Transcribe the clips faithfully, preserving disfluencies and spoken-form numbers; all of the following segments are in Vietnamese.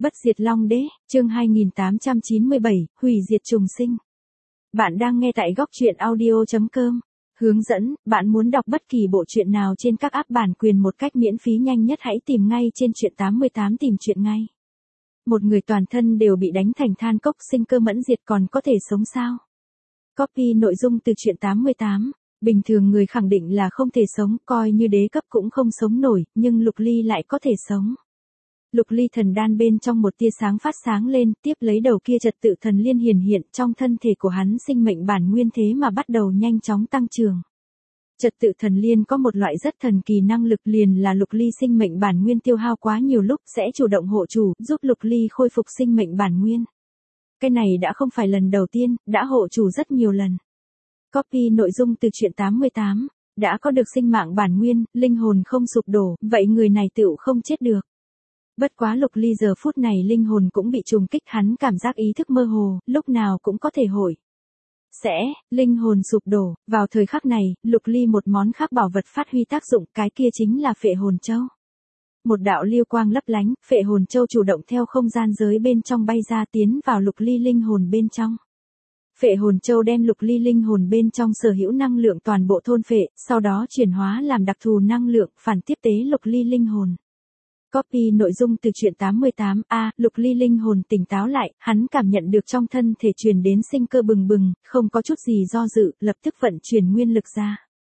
Bất diệt Long Đế, chương hai nghìn tám trăm chín mươi bảy, hủy diệt trùng sinh. Bạn đang nghe tại góc truyện audio chấm com. Hướng dẫn, bạn muốn đọc bất kỳ bộ truyện nào trên các app bản quyền một cách miễn phí nhanh nhất hãy tìm ngay trên truyện tám mươi tám tìm truyện ngay. Một người toàn thân đều bị đánh thành than cốc sinh cơ mẫn diệt còn có thể sống sao? Copy nội dung từ truyện tám mươi tám. Bình thường người khẳng định là không thể sống, coi như đế cấp cũng không sống nổi, nhưng Lục Ly lại có thể sống. Lục Ly thần đan bên trong một tia sáng phát sáng lên, tiếp lấy đầu kia trật tự thần liên hiển hiện trong thân thể của hắn sinh mệnh bản nguyên thế mà bắt đầu nhanh chóng tăng trưởng. Trật tự thần liên có một loại rất thần kỳ năng lực liền là Lục Ly sinh mệnh bản nguyên tiêu hao quá nhiều lúc sẽ chủ động hộ chủ, giúp Lục Ly khôi phục sinh mệnh bản nguyên. Cái này đã không phải lần đầu tiên, đã hộ chủ rất nhiều lần. Copy nội dung từ truyện tám mươi tám, đã có được sinh mạng bản nguyên, linh hồn không sụp đổ, vậy người này tựu không chết được. Bất quá Lục Ly giờ phút này linh hồn cũng bị trùng kích, hắn cảm giác ý thức mơ hồ, lúc nào cũng có thể hồi. Sẽ, linh hồn sụp đổ, vào thời khắc này, Lục Ly một món khác bảo vật phát huy tác dụng, cái kia chính là phệ hồn châu. Một đạo liêu quang lấp lánh, phệ hồn châu chủ động theo không gian giới bên trong bay ra tiến vào Lục Ly linh hồn bên trong. Phệ hồn châu đem Lục Ly linh hồn bên trong sở hữu năng lượng toàn bộ thôn phệ, sau đó chuyển hóa làm đặc thù năng lượng, phản tiếp tế Lục Ly linh hồn. Copy nội dung từ truyện tám mươi tám, a, Lục Ly linh hồn tỉnh táo lại, hắn cảm nhận được trong thân thể truyền đến sinh cơ bừng bừng, không có chút gì do dự, lập tức vận chuyển nguyên lực ra.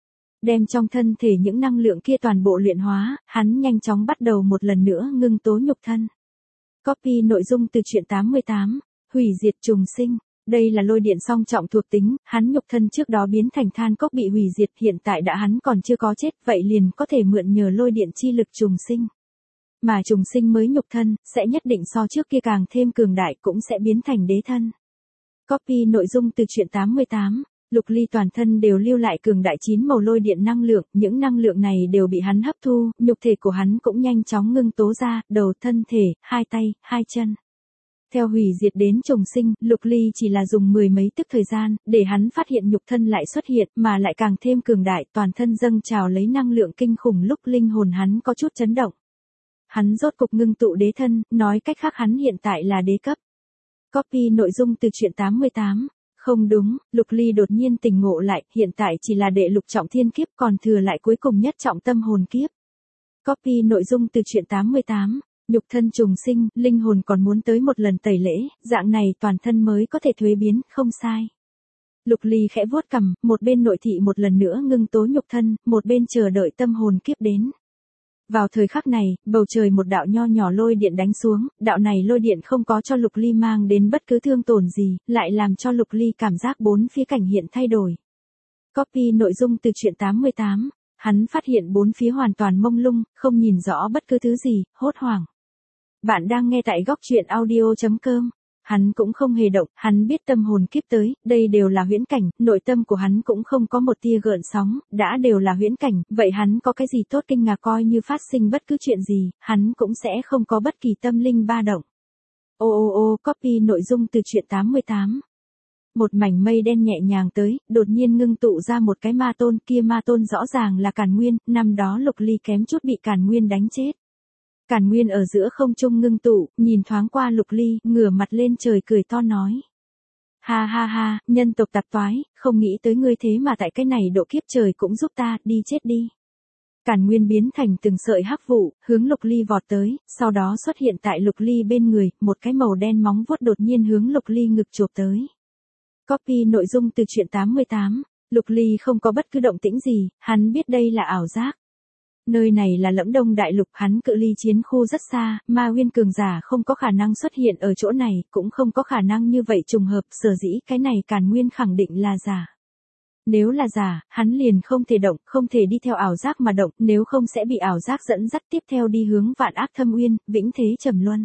Đem trong thân thể những năng lượng kia toàn bộ luyện hóa, hắn nhanh chóng bắt đầu một lần nữa ngưng tố nhục thân. Copy nội dung từ truyện tám mươi tám, hủy diệt trùng sinh. Đây là lôi điện song trọng thuộc tính, hắn nhục thân trước đó biến thành than cốc bị hủy diệt, hiện tại đã hắn còn chưa có chết, vậy liền có thể mượn nhờ lôi điện chi lực trùng sinh. Mà trùng sinh mới nhục thân, sẽ nhất định so trước kia càng thêm cường đại cũng sẽ biến thành đế thân. Copy nội dung từ truyện tám mươi tám, Lục Ly toàn thân đều lưu lại cường đại chín màu lôi điện năng lượng, những năng lượng này đều bị hắn hấp thu, nhục thể của hắn cũng nhanh chóng ngưng tố ra, đầu thân thể, hai tay, hai chân. Theo hủy diệt đến trùng sinh, Lục Ly chỉ là dùng mười mấy tức thời gian, để hắn phát hiện nhục thân lại xuất hiện, mà lại càng thêm cường đại, toàn thân dâng trào lấy năng lượng kinh khủng lúc linh hồn hắn có chút chấn động. Hắn rốt cục ngưng tụ đế thân, nói cách khác hắn hiện tại là đế cấp. Copy nội dung từ truyện tám mươi tám. Không đúng, Lục Ly đột nhiên tỉnh ngộ lại, hiện tại chỉ là đệ lục trọng thiên kiếp còn thừa lại cuối cùng nhất trọng tâm hồn kiếp. Copy nội dung từ truyện tám mươi tám. Nhục thân trùng sinh, linh hồn còn muốn tới một lần tẩy lễ, dạng này toàn thân mới có thể thuế biến, không sai. Lục Ly khẽ vuốt cằm, một bên nội thị một lần nữa ngưng tố nhục thân, một bên chờ đợi tâm hồn kiếp đến. Vào thời khắc này, bầu trời một đạo nho nhỏ lôi điện đánh xuống, đạo này lôi điện không có cho Lục Ly mang đến bất cứ thương tổn gì, lại làm cho Lục Ly cảm giác bốn phía cảnh hiện thay đổi. Copy nội dung từ truyện tám mươi tám, hắn phát hiện bốn phía hoàn toàn mông lung, không nhìn rõ bất cứ thứ gì, hốt hoảng. Bạn đang nghe tại góc truyện audio chấm com. Hắn cũng không hề động, hắn biết tâm hồn kiếp tới, đây đều là huyễn cảnh, nội tâm của hắn cũng không có một tia gợn sóng, đã đều là huyễn cảnh, vậy hắn có cái gì tốt kinh ngạc, coi như phát sinh bất cứ chuyện gì, hắn cũng sẽ không có bất kỳ tâm linh ba động. Ô ô ô, copy nội dung từ truyện tám mươi tám. Một mảnh mây đen nhẹ nhàng tới, đột nhiên ngưng tụ ra một cái ma tôn, kia ma tôn rõ ràng là Càn Nguyên, năm đó Lục Ly kém chút bị Càn Nguyên đánh chết. Càn Nguyên ở giữa không trung ngưng tụ, nhìn thoáng qua Lục Ly, ngửa mặt lên trời cười to nói. Ha ha ha, nhân tộc tạp toái, không nghĩ tới ngươi thế mà tại cái này độ kiếp trời cũng giúp ta, đi chết đi. Càn Nguyên biến thành từng sợi hắc vụ, hướng Lục Ly vọt tới, sau đó xuất hiện tại Lục Ly bên người, một cái màu đen móng vuốt đột nhiên hướng Lục Ly ngực chộp tới. Copy nội dung từ truyện tám mươi tám, Lục Ly không có bất cứ động tĩnh gì, hắn biết đây là ảo giác. Nơi này là Lẫm Đông Đại Lục, hắn cự ly chiến khu rất xa, ma nguyên cường giả không có khả năng xuất hiện ở chỗ này, cũng không có khả năng như vậy trùng hợp, sở dĩ cái này Càn Nguyên khẳng định là giả. Nếu là giả, hắn liền không thể động, không thể đi theo ảo giác mà động, nếu không sẽ bị ảo giác dẫn dắt tiếp theo đi hướng vạn ác thâm uyên, vĩnh thế trầm luân.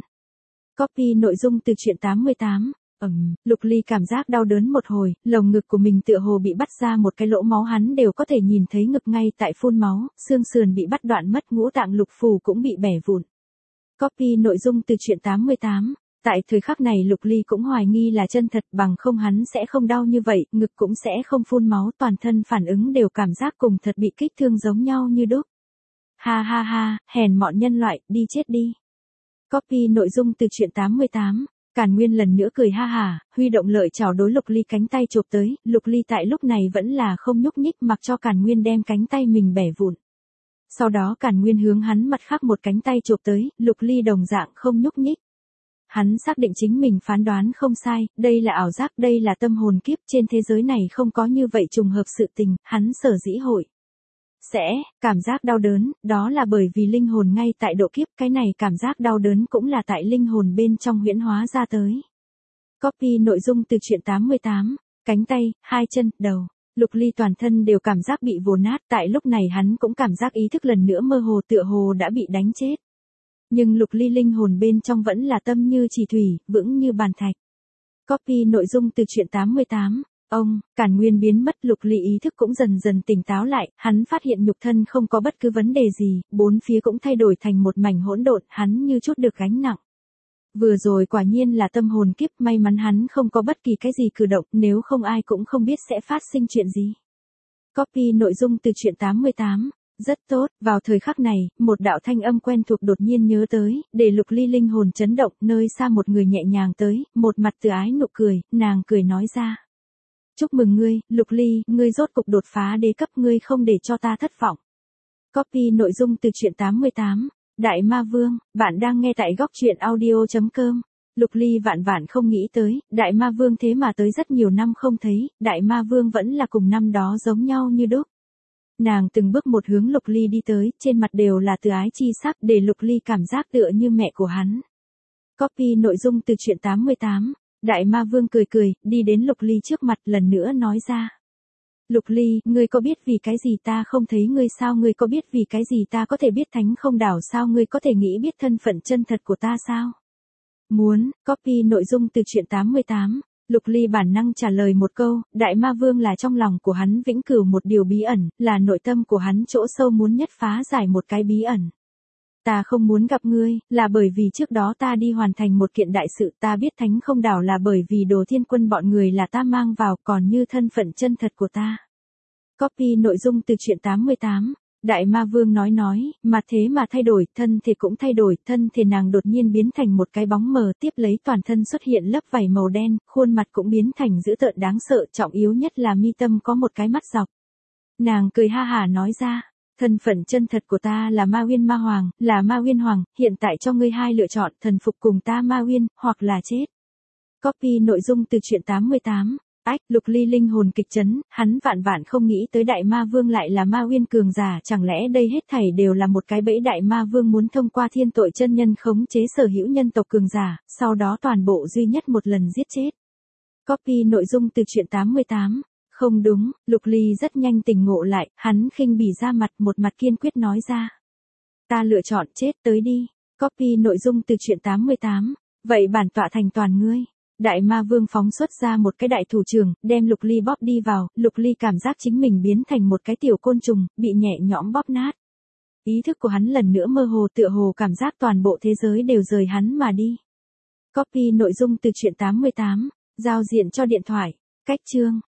Copy nội dung từ truyện tám mươi tám. Ừm, Lục Ly cảm giác đau đớn một hồi, lồng ngực của mình tựa hồ bị bắt ra một cái lỗ máu, hắn đều có thể nhìn thấy ngực ngay tại phun máu, xương sườn bị bắt đoạn mất, ngũ tạng lục phủ cũng bị bẻ vụn. Copy nội dung từ truyện tám mươi tám. Tại thời khắc này Lục Ly cũng hoài nghi là chân thật, bằng không hắn sẽ không đau như vậy, ngực cũng sẽ không phun máu, toàn thân phản ứng đều cảm giác cùng thật bị kích thương giống nhau như đúc. Ha ha ha, hèn mọn nhân loại, đi chết đi. Copy nội dung từ truyện tám mươi tám. Càn Nguyên lần nữa cười ha hả, huy động lợi chảo đối Lục Ly cánh tay chộp tới, Lục Ly tại lúc này vẫn là không nhúc nhích mặc cho Càn Nguyên đem cánh tay mình bẻ vụn. Sau đó Càn Nguyên hướng hắn mặt khác một cánh tay chộp tới, Lục Ly đồng dạng không nhúc nhích. Hắn xác định chính mình phán đoán không sai, đây là ảo giác, đây là tâm hồn kiếp, trên thế giới này không có như vậy trùng hợp sự tình, hắn sở dĩ hội. Sẽ, cảm giác đau đớn, đó là bởi vì linh hồn ngay tại độ kiếp, cái này cảm giác đau đớn cũng là tại linh hồn bên trong huyễn hóa ra tới. Copy nội dung từ truyện tám mươi tám, cánh tay, hai chân, đầu. Lục Ly toàn thân đều cảm giác bị vồ nát, tại lúc này hắn cũng cảm giác ý thức lần nữa mơ hồ tựa hồ đã bị đánh chết. Nhưng Lục Ly linh hồn bên trong vẫn là tâm như chỉ thủy, vững như bàn thạch. Copy nội dung từ truyện tám mươi tám. Ông, Càn Nguyên biến mất, Lục Ly ý thức cũng dần dần tỉnh táo lại, hắn phát hiện nhục thân không có bất cứ vấn đề gì, bốn phía cũng thay đổi thành một mảnh hỗn độn, hắn như chút được gánh nặng. Vừa rồi quả nhiên là tâm hồn kiếp, may mắn hắn không có bất kỳ cái gì cử động, nếu không ai cũng không biết sẽ phát sinh chuyện gì. Copy nội dung từ truyện tám mươi tám. Rất tốt, vào thời khắc này, một đạo thanh âm quen thuộc đột nhiên nhớ tới, để Lục Ly linh hồn chấn động, nơi xa một người nhẹ nhàng tới, một mặt từ ái nụ cười, nàng cười nói ra. Chúc mừng ngươi, Lục Ly, ngươi rốt cục đột phá đế cấp, ngươi không để cho ta thất vọng. Copy nội dung từ truyện tám mươi tám. Đại Ma Vương, bạn đang nghe tại góc truyện audio chấm com. Lục Ly vạn vạn không nghĩ tới, Đại Ma Vương thế mà tới rất nhiều năm không thấy, Đại Ma Vương vẫn là cùng năm đó giống nhau như đúc. Nàng từng bước một hướng Lục Ly đi tới, trên mặt đều là từ ái chi sắc, để Lục Ly cảm giác tựa như mẹ của hắn. Copy nội dung từ truyện tám mươi tám. Đại Ma Vương cười cười, đi đến Lục Ly trước mặt lần nữa nói ra. Lục Ly, ngươi có biết vì cái gì ta không thấy ngươi sao, ngươi có biết vì cái gì ta có thể biết thánh không đảo sao, ngươi có thể nghĩ biết thân phận chân thật của ta sao? Muốn, copy nội dung từ truyện tám mươi tám. Lục Ly bản năng trả lời một câu, Đại Ma Vương là trong lòng của hắn vĩnh cửu một điều bí ẩn, là nội tâm của hắn chỗ sâu muốn nhất phá giải một cái bí ẩn. Ta không muốn gặp ngươi, là bởi vì trước đó ta đi hoàn thành một kiện đại sự, ta biết thánh không đảo là bởi vì Đồ Thiên Quân bọn người là ta mang vào, còn như thân phận chân thật của ta. Copy nội dung từ truyện tám mươi tám. Đại Ma Vương nói nói, mà thế mà thay đổi, thân thể cũng thay đổi, thân thể nàng đột nhiên biến thành một cái bóng mờ, tiếp lấy toàn thân xuất hiện lớp vảy màu đen, khuôn mặt cũng biến thành dữ tợn đáng sợ, trọng yếu nhất là mi tâm có một cái mắt dọc. Nàng cười ha hả nói ra, thân phận chân thật của ta là Ma Uyên Ma Hoàng, là Ma Uyên Hoàng, hiện tại cho ngươi hai lựa chọn, thần phục cùng ta Ma Uyên, hoặc là chết. Copy nội dung từ truyện tám mươi tám. Ách, Lục Ly linh hồn kịch chấn, hắn vạn vạn không nghĩ tới Đại Ma Vương lại là Ma Uyên cường giả, chẳng lẽ đây hết thảy đều là một cái bẫy Đại Ma Vương muốn thông qua thiên tội chân nhân khống chế sở hữu nhân tộc cường giả, sau đó toàn bộ duy nhất một lần giết chết. Copy nội dung từ truyện tám mươi tám. Không đúng, Lục Ly rất nhanh tỉnh ngộ lại, hắn khinh bỉ ra mặt, một mặt kiên quyết nói ra. Ta lựa chọn chết, tới đi. Copy nội dung từ truyện tám mươi tám. Vậy bản tọa thành toàn ngươi. Đại Ma Vương phóng xuất ra một cái đại thủ trưởng, đem Lục Ly bóp đi vào, Lục Ly cảm giác chính mình biến thành một cái tiểu côn trùng, bị nhẹ nhõm bóp nát. Ý thức của hắn lần nữa mơ hồ tựa hồ cảm giác toàn bộ thế giới đều rời hắn mà đi. Copy nội dung từ truyện tám mươi tám. Giao diện cho điện thoại. Cách chương.